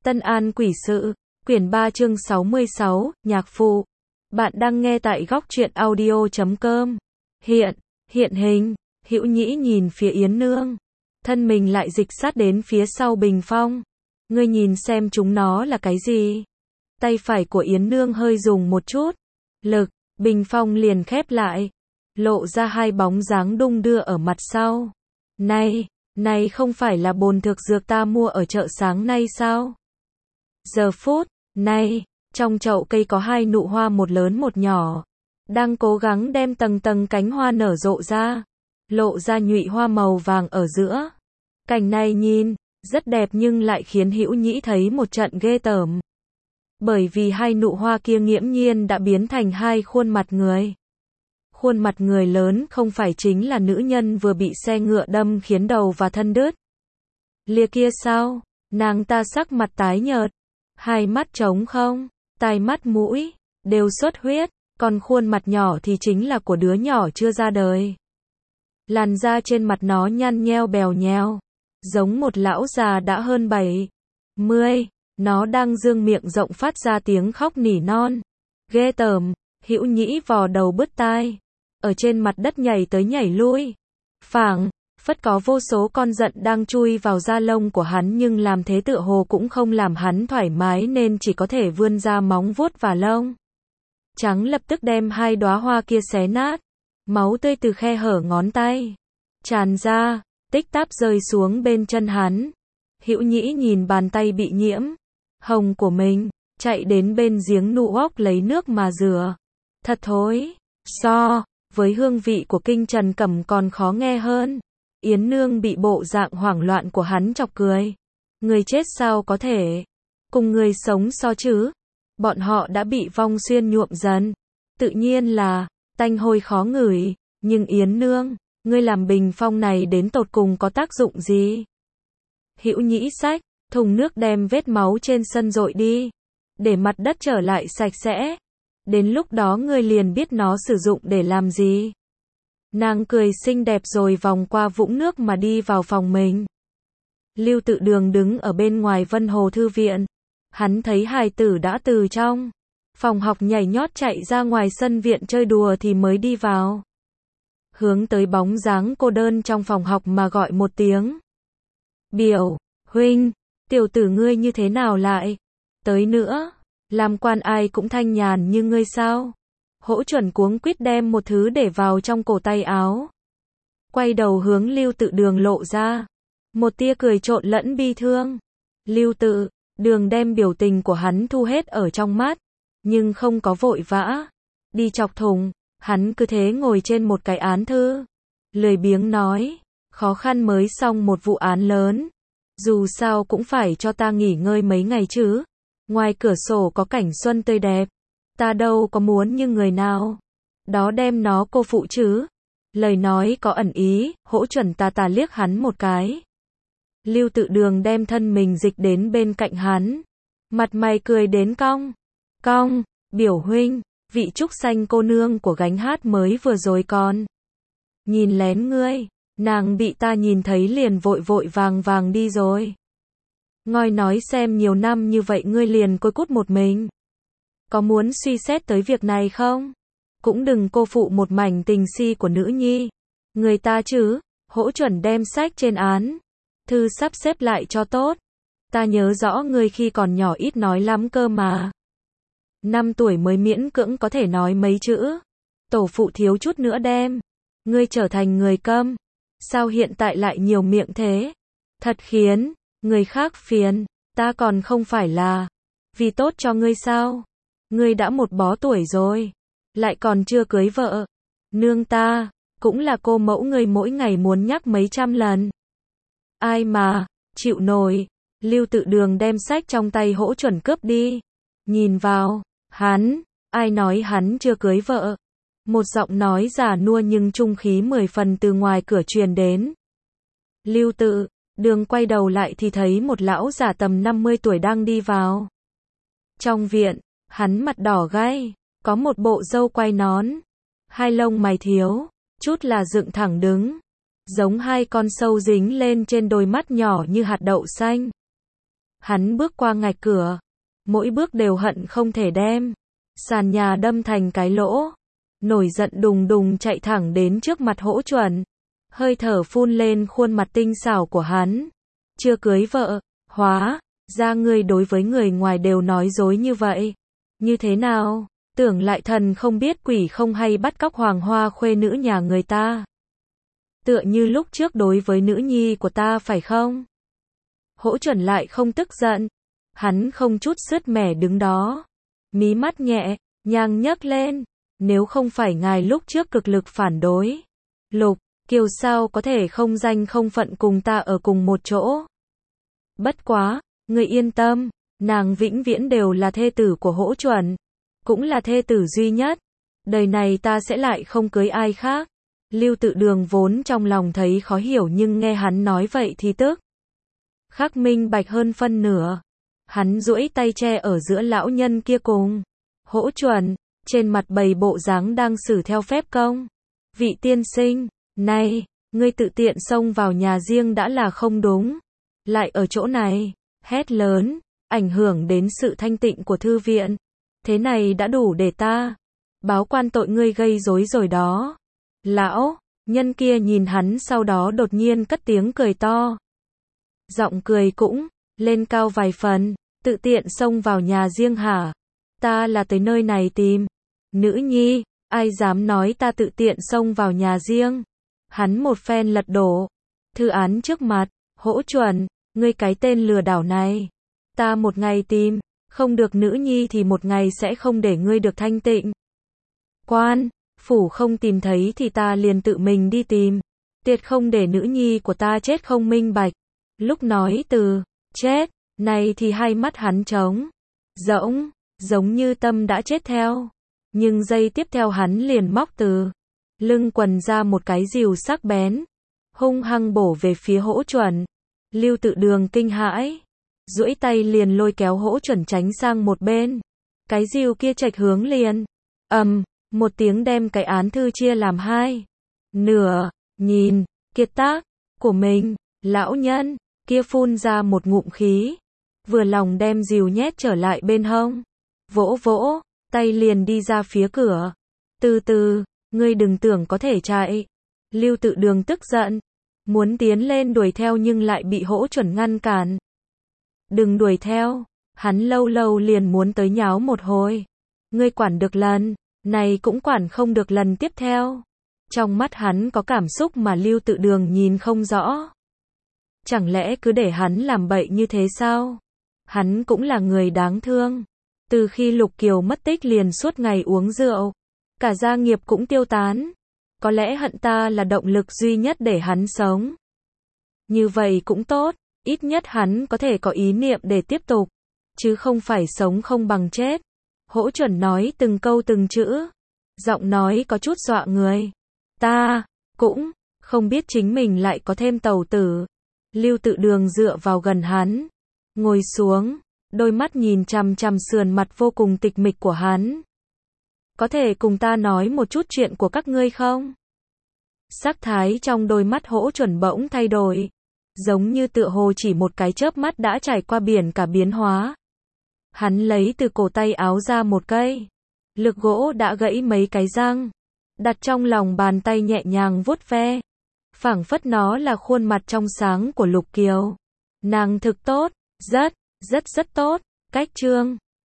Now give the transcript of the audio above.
Tân An Quỷ Sự, quyển 3 chương 66, nhạc phụ. Bạn đang nghe tại góc truyện audio.com. Hiện hình, Hữu Nhĩ nhìn phía Yến Nương. Thân mình lại dịch sát đến phía sau bình phong. Ngươi nhìn xem chúng nó là cái gì? Tay phải của Yến Nương hơi dùng một chút lực, bình phong liền khép lại. Lộ ra hai bóng dáng đung đưa ở mặt sau. Này không phải là bồn thực dược ta mua ở chợ sáng nay sao? Giờ phút này, trong chậu cây có hai nụ hoa một lớn một nhỏ, đang cố gắng đem tầng tầng cánh hoa nở rộ ra, lộ ra nhụy hoa màu vàng ở giữa. Cảnh này nhìn rất đẹp nhưng lại khiến Hữu Nhĩ thấy một trận ghê tởm. Bởi vì hai nụ hoa kia nghiễm nhiên đã biến thành hai khuôn mặt người. Khuôn mặt người lớn không phải chính là nữ nhân vừa bị xe ngựa đâm khiến đầu và thân đứt. Lia kia sao? Nàng ta sắc mặt tái nhợt, hai mắt trống không, tai mắt mũi đều xuất huyết, còn khuôn mặt nhỏ thì chính là của đứa nhỏ chưa ra đời. Làn da trên mặt nó nhăn nheo bèo nheo, giống một lão già đã hơn 70. Nó đang dương miệng rộng phát ra tiếng khóc nỉ non. Ghê tởm, Hữu Nhĩ vò đầu bứt tai, ở trên mặt đất nhảy tới nhảy lui. Phảng phất có vô số con giận đang chui vào da lông của hắn nhưng làm thế tựa hồ cũng không làm hắn thoải mái nên chỉ có thể vươn ra móng vuốt và lông trắng lập tức đem hai đóa hoa kia xé nát. Máu tươi từ khe hở ngón tay tràn ra, tích táp rơi xuống bên chân hắn. Hữu Nhĩ nhìn bàn tay bị nhiễm hồng của mình, chạy đến bên giếng nụ óc lấy nước mà rửa. Thật thối, so với hương vị của Kinh Trần Cẩm còn khó nghe hơn. Yến Nương bị bộ dạng hoảng loạn của hắn chọc cười. Người chết sao có thể cùng người sống so chứ? Bọn họ đã bị vong xuyên nhuộm dần, tự nhiên là tanh hôi khó ngửi. Nhưng Yến Nương, ngươi làm bình phong này đến tột cùng có tác dụng gì? Hữu Nhĩ xách thùng nước đem vết máu trên sân dội đi, để mặt đất trở lại sạch sẽ. Đến lúc đó ngươi liền biết nó sử dụng để làm gì. Nàng cười xinh đẹp rồi vòng qua vũng nước mà đi vào phòng mình. Lưu Tự Đường đứng ở bên ngoài Vân Hồ Thư Viện. Hắn thấy hài tử đã từ trong phòng học nhảy nhót chạy ra ngoài sân viện chơi đùa thì mới đi vào. Hướng tới bóng dáng cô đơn trong phòng học mà gọi một tiếng. Biểu huynh, tiểu tử ngươi như thế nào lại tới nữa? Làm quan ai cũng thanh nhàn như ngươi sao? Hỗ Chuẩn cuống quýt đem một thứ để vào trong cổ tay áo. Quay đầu hướng Lưu Tự Đường lộ ra một tia cười trộn lẫn bi thương. Lưu Tự Đường đem biểu tình của hắn thu hết ở trong mắt, nhưng không có vội vã đi chọc thùng. Hắn cứ thế ngồi trên một cái án thư, lười biếng nói, khó khăn mới xong một vụ án lớn, dù sao cũng phải cho ta nghỉ ngơi mấy ngày chứ. Ngoài cửa sổ có cảnh xuân tươi đẹp, ta đâu có muốn như người nào đó đem nó cô phụ chứ. Lời nói có ẩn ý, Hỗ Chuẩn tà liếc hắn một cái. Lưu Tự Đường đem thân mình dịch đến bên cạnh hắn, mặt mày cười đến cong. Biểu huynh, vị trúc xanh cô nương của gánh hát mới vừa rồi còn nhìn lén ngươi, nàng bị ta nhìn thấy liền vội vàng đi rồi. Ngoi nói xem nhiều năm như vậy ngươi liền côi cút một mình, có muốn suy xét tới việc này không? Cũng đừng cô phụ một mảnh tình si của nữ nhi người ta chứ. Hỗ Chuẩn đem sách trên án thư sắp xếp lại cho tốt. Ta nhớ rõ ngươi khi còn nhỏ ít nói lắm cơ mà. 5 tuổi mới miễn cưỡng có thể nói mấy chữ. Tổ phụ thiếu chút nữa đem ngươi trở thành người câm. Sao hiện tại lại nhiều miệng thế? Thật khiến người khác phiền. Ta còn không phải là vì tốt cho ngươi sao? Ngươi đã một bó tuổi rồi, lại còn chưa cưới vợ. Nương ta cũng là cô mẫu ngươi mỗi ngày muốn nhắc mấy trăm lần. Ai mà chịu nổi. Lưu Tự Đường đem sách trong tay Hỗ Chuẩn cướp đi. Nhìn vào hắn, ai nói hắn chưa cưới vợ? Một giọng nói già nua nhưng trung khí 10 phần từ ngoài cửa truyền đến. Lưu Tự Đường quay đầu lại thì thấy một lão già tầm 50 tuổi đang đi vào trong viện. Hắn mặt đỏ gay, có một bộ râu quai nón, hai lông mày thiếu chút là dựng thẳng đứng, giống hai con sâu dính lên trên đôi mắt nhỏ như hạt đậu xanh. Hắn bước qua ngạch cửa, mỗi bước đều hận không thể đem sàn nhà đâm thành cái lỗ. Nổi giận đùng đùng chạy thẳng đến trước mặt Hỗ Chuẩn, hơi thở phun lên khuôn mặt tinh xảo của hắn. Chưa cưới vợ, hóa ra ngươi đối với người ngoài đều nói dối như vậy. Như thế nào? Tưởng lại thần không biết quỷ không hay bắt cóc hoàng hoa khuê nữ nhà người ta. Tựa như lúc trước đối với nữ nhi của ta phải không? Hỗ Chuẩn lại không tức giận. Hắn không chút sứt mẻ đứng đó. Mí mắt nhẹ, nhàng nhấc lên. Nếu không phải ngài lúc trước cực lực phản đối, Lục Kiều sao có thể không danh không phận cùng ta ở cùng một chỗ. Bất quá, người yên tâm, nàng vĩnh viễn đều là thê tử của Hỗ Chuẩn, cũng là thê tử duy nhất. Đời này ta sẽ lại không cưới ai khác. Lưu Tự Đường vốn trong lòng thấy khó hiểu nhưng nghe hắn nói vậy thì tức khắc minh bạch hơn phân nửa. Hắn duỗi tay che ở giữa lão nhân kia cùng Hỗ Chuẩn, trên mặt bày bộ dáng đang xử theo phép công. Vị tiên sinh, này, ngươi tự tiện xông vào nhà riêng đã là không đúng. Lại ở chỗ này, hét lớn, ảnh hưởng đến sự thanh tịnh của thư viện. Thế này đã đủ để ta báo quan tội ngươi gây rối rồi đó. Lão nhân kia nhìn hắn sau đó đột nhiên cất tiếng cười to. Giọng cười cũng lên cao vài phần, tự tiện xông vào nhà riêng hả? Ta là tới nơi này tìm nữ nhi, ai dám nói ta tự tiện xông vào nhà riêng. Hắn một phen lật đổ thư án trước mặt. Hỗ Chuẩn, ngươi cái tên lừa đảo này, ta một ngày tìm không được nữ nhi thì một ngày sẽ không để ngươi được thanh tịnh. Quan phủ không tìm thấy thì ta liền tự mình đi tìm, tuyệt không để nữ nhi của ta chết không minh bạch. Lúc nói từ chết này thì hai mắt hắn trống rỗng, giống như tâm đã chết theo. Nhưng giây tiếp theo hắn liền móc từ lưng quần ra một cái rìu sắc bén, hung hăng bổ về phía Hỗ Chuẩn. Lưu Tự Đường kinh hãi, duỗi tay liền lôi kéo Hỗ Chuẩn tránh sang một bên. Cái rìu kia chệch hướng liền, một tiếng đem cái án thư chia làm hai nửa. Nhìn kiệt tác của mình, lão nhân kia phun ra một ngụm khí, vừa lòng đem rìu nhét trở lại bên hông, vỗ vỗ tay liền đi ra phía cửa. Từ từ, ngươi đừng tưởng có thể chạy. Lưu Tự Đường tức giận, muốn tiến lên đuổi theo nhưng lại bị Hỗ Chuẩn ngăn cản. Đừng đuổi theo, hắn lâu lâu liền muốn tới nháo một hồi. Ngươi quản được lần này cũng quản không được lần tiếp theo. Trong mắt hắn có cảm xúc mà Lưu Tự Đường nhìn không rõ. Chẳng lẽ cứ để hắn làm bậy như thế sao? Hắn cũng là người đáng thương. Từ khi Lục Kiều mất tích liền suốt ngày uống rượu, cả gia nghiệp cũng tiêu tán. Có lẽ hận ta là động lực duy nhất để hắn sống. Như vậy cũng tốt, ít nhất hắn có thể có ý niệm để tiếp tục, chứ không phải sống không bằng chết. Hỗ Chuẩn nói từng câu từng chữ, giọng nói có chút dọa người. Ta cũng không biết chính mình lại có thêm tàu tử. Lưu Tự Đường dựa vào gần hắn, ngồi xuống, đôi mắt nhìn chằm chằm sườn mặt vô cùng tịch mịch của hắn. Có thể cùng ta nói một chút chuyện của các ngươi không? Sắc thái trong đôi mắt Hỗ Chuẩn bỗng thay đổi, giống như tựa hồ chỉ một cái chớp mắt đã trải qua biển cả biến hóa. Hắn lấy từ cổ tay áo ra một cây lược gỗ đã gãy mấy cái răng, đặt trong lòng bàn tay nhẹ nhàng vuốt ve, phảng phất nó là khuôn mặt trong sáng của Lục Kiều. Nàng thực tốt, rất tốt. Cách chương